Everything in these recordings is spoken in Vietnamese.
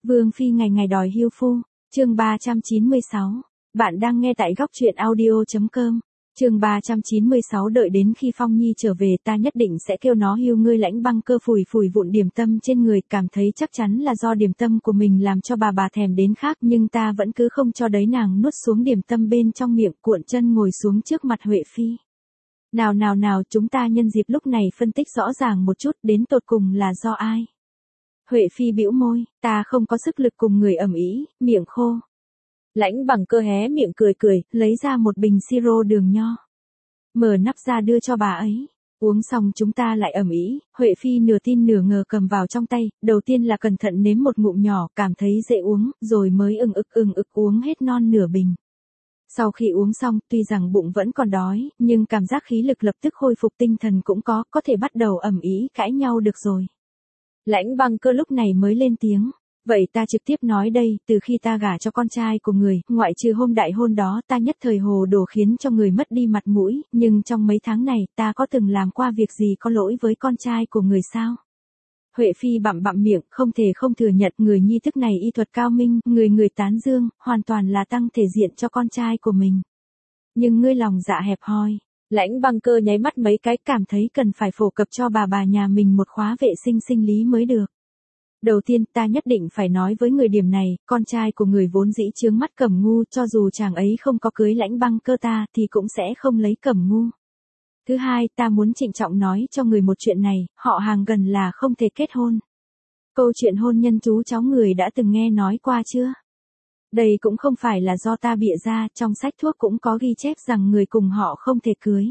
Vương Phi ngày ngày đòi hưu phu, chương 396. Bạn đang nghe tại góc truyện audio.com. Chương 396. Đợi đến khi Phong Nhi trở về ta nhất định sẽ kêu nó hưu ngươi. Lãnh Băng Cơ phủi phủi vụn điểm tâm trên người, cảm thấy chắc chắn là do điểm tâm của mình làm cho bà thèm đến khác, nhưng ta vẫn cứ không cho đấy nàng nuốt xuống điểm tâm bên trong miệng, cuộn chân ngồi xuống trước mặt Huệ Phi. Nào, chúng ta nhân dịp lúc này phân tích rõ ràng một chút, đến tột cùng là do ai? Huệ Phi bĩu môi, ta không có sức lực cùng người ầm ĩ, miệng khô. Lãnh Bằng Cơ hé miệng cười, lấy ra một bình siro đường nho. Mở nắp ra đưa cho bà ấy. Uống xong chúng ta lại ầm ĩ. Huệ Phi nửa tin nửa ngờ cầm vào trong tay, đầu tiên là cẩn thận nếm một ngụm nhỏ, cảm thấy dễ uống, rồi mới ừng ực uống hết non nửa bình. Sau khi uống xong, tuy rằng bụng vẫn còn đói, nhưng cảm giác khí lực lập tức khôi phục, tinh thần cũng có thể bắt đầu ầm ĩ cãi nhau được rồi. Lãnh Băng Cơ lúc này mới lên tiếng. Vậy ta trực tiếp nói đây, từ khi ta gả cho con trai của người, ngoại trừ hôm đại hôn đó ta nhất thời hồ đồ khiến cho người mất đi mặt mũi, nhưng trong mấy tháng này ta có từng làm qua việc gì có lỗi với con trai của người sao? Huệ Phi bặm miệng, không thể không thừa nhận người nhi thức này y thuật cao minh, người tán dương, hoàn toàn là tăng thể diện cho con trai của mình. Nhưng ngươi lòng dạ hẹp hòi. Lãnh Băng Cơ nháy mắt mấy cái, cảm thấy cần phải phổ cập cho bà nhà mình một khóa vệ sinh sinh lý mới được. Đầu tiên ta nhất định phải nói với người điểm này, con trai của người vốn dĩ chướng mắt Cẩm Ngu, cho dù chàng ấy không có cưới Lãnh Băng Cơ ta thì cũng sẽ không lấy Cẩm Ngu. Thứ hai, ta muốn trịnh trọng nói cho người một chuyện này, họ hàng gần là không thể kết hôn. Câu chuyện hôn nhân chú cháu người đã từng nghe nói qua chưa? Đây cũng không phải là do ta bịa ra, trong sách thuốc cũng có ghi chép rằng người cùng họ không thể cưới.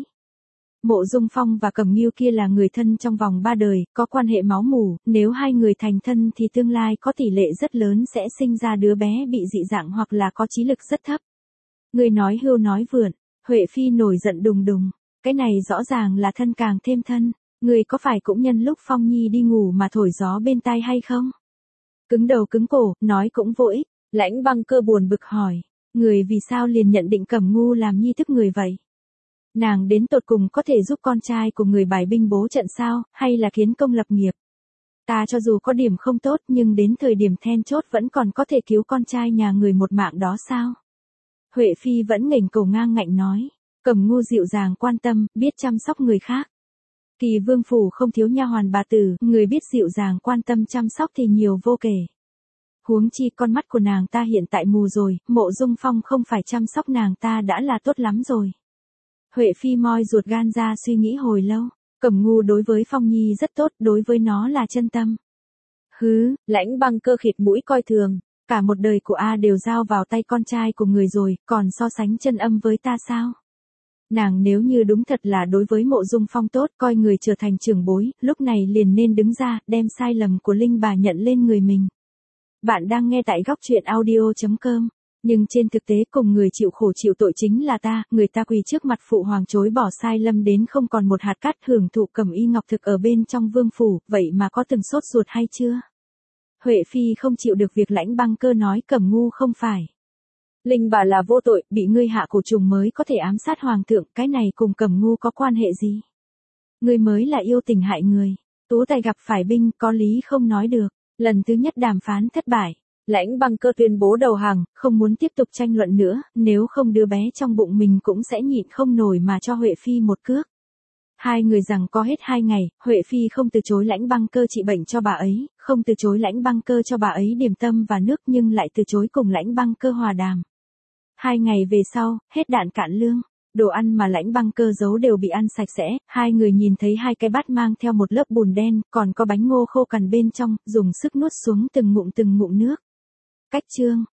Mộ Dung Phong và Cẩm Nghiêu kia là người thân trong vòng 3 đời, có quan hệ máu mủ, nếu hai người thành thân thì tương lai có tỷ lệ rất lớn sẽ sinh ra đứa bé bị dị dạng hoặc là có trí lực rất thấp. Người nói hưu nói vượn, Huệ Phi nổi giận đùng, cái này rõ ràng là thân càng thêm thân, người có phải cũng nhân lúc Phong Nhi đi ngủ mà thổi gió bên tai hay không? Cứng đầu cứng cổ, nói cũng vô ích. Lãnh Băng Cơ buồn bực hỏi, người vì sao liền nhận định Cẩm Ngu làm nhi thức người vậy? Nàng đến tột cùng có thể giúp con trai của người bài binh bố trận sao, hay là kiến công lập nghiệp? Ta cho dù có điểm không tốt nhưng đến thời điểm then chốt vẫn còn có thể cứu con trai nhà người một mạng đó sao? Huệ Phi vẫn nghềnh cổ ngang ngạnh nói, Cẩm Ngu dịu dàng quan tâm, biết chăm sóc người khác. Kỳ vương phủ không thiếu nha hoàn bà tử, người biết dịu dàng quan tâm chăm sóc thì nhiều vô kể. Huống chi con mắt của nàng ta hiện tại mù rồi, Mộ Dung Phong không phải chăm sóc nàng ta đã là tốt lắm rồi. Huệ Phi moi ruột gan ra suy nghĩ hồi lâu, Cẩm Ngu đối với Phong Nhi rất tốt, đối với nó là chân tâm. Hứ, Lãnh Băng Cơ khịt mũi coi thường, cả một đời của A đều giao vào tay con trai của người rồi, còn so sánh chân âm với ta sao? Nàng nếu như đúng thật là đối với Mộ Dung Phong tốt, coi người trở thành trưởng bối, lúc này liền nên đứng ra, đem sai lầm của Linh bà nhận lên người mình. Bạn đang nghe tại góc truyện audio.com. Nhưng trên thực tế cùng người chịu khổ chịu tội chính là ta, người ta quỳ trước mặt phụ hoàng chối bỏ sai lầm đến không còn một hạt cát, hưởng thụ cẩm y ngọc thực ở bên trong vương phủ, vậy mà có từng sốt ruột hay chưa? Huệ Phi không chịu được việc Lãnh Băng Cơ nói Cẩm Ngu không phải. Linh bà là vô tội, bị ngươi hạ cổ trùng mới có thể ám sát hoàng thượng, cái này cùng Cẩm Ngu có quan hệ gì? Ngươi mới là yêu tình hại người. Tú tài gặp phải binh, có lý không nói được. Lần thứ nhất đàm phán thất bại. Lãnh Băng Cơ tuyên bố đầu hàng, không muốn tiếp tục tranh luận nữa, nếu không đứa bé trong bụng mình cũng sẽ nhịn không nổi mà cho Huệ Phi một cước. Hai người rằng có hết 2 ngày, Huệ Phi không từ chối Lãnh Băng Cơ trị bệnh cho bà ấy, không từ chối Lãnh Băng Cơ cho bà ấy điểm tâm và nước, nhưng lại từ chối cùng Lãnh Băng Cơ hòa đàm. 2 ngày về sau, hết đạn cạn lương. Đồ ăn mà Lãnh Băng Cơ giấu đều bị ăn sạch sẽ, hai người nhìn thấy 2 cái bát mang theo một lớp bùn đen, còn có bánh ngô khô cằn bên trong, dùng sức nuốt xuống từng ngụm nước. Cách chương